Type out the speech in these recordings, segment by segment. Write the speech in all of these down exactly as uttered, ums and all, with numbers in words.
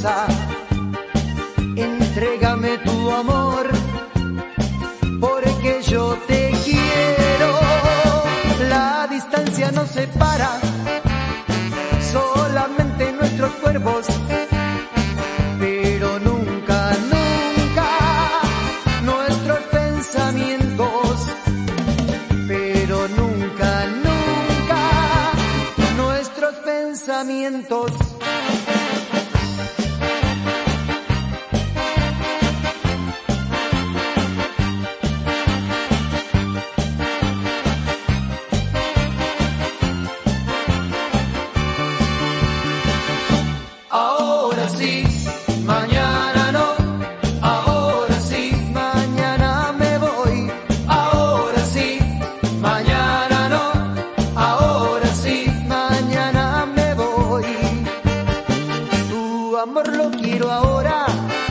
caprichosa. Entrégame tu amor, porque yo te quiero. La distancia nos separa, solamente nuestros cuerpos, pero nunca, nunca nuestros pensamientos, pero nunca, nunca nuestros pensamientos. Ahora sí, mañana no. Ahora sí, Mañana me voy, ahora sí, mañana no. Ahora sí, mañana me voy. Tu amor lo quiero ahora,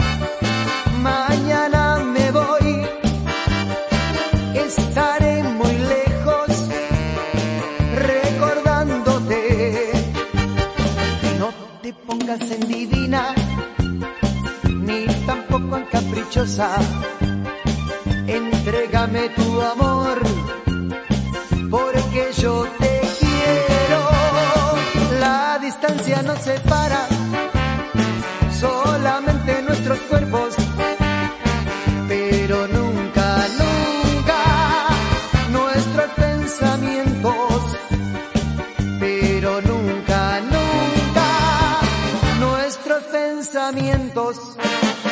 mañana me voy. Estaré muy lejos recordándote. No te pongas en divina, ni tampoco en caprichosa. Entrégame tu amor, porque yo te quiero. La distancia nos separa, solamente nuestros cuerpos, pero nunca, nunca nuestros pensamientos, pero nunca, nunca nuestros pensamientos.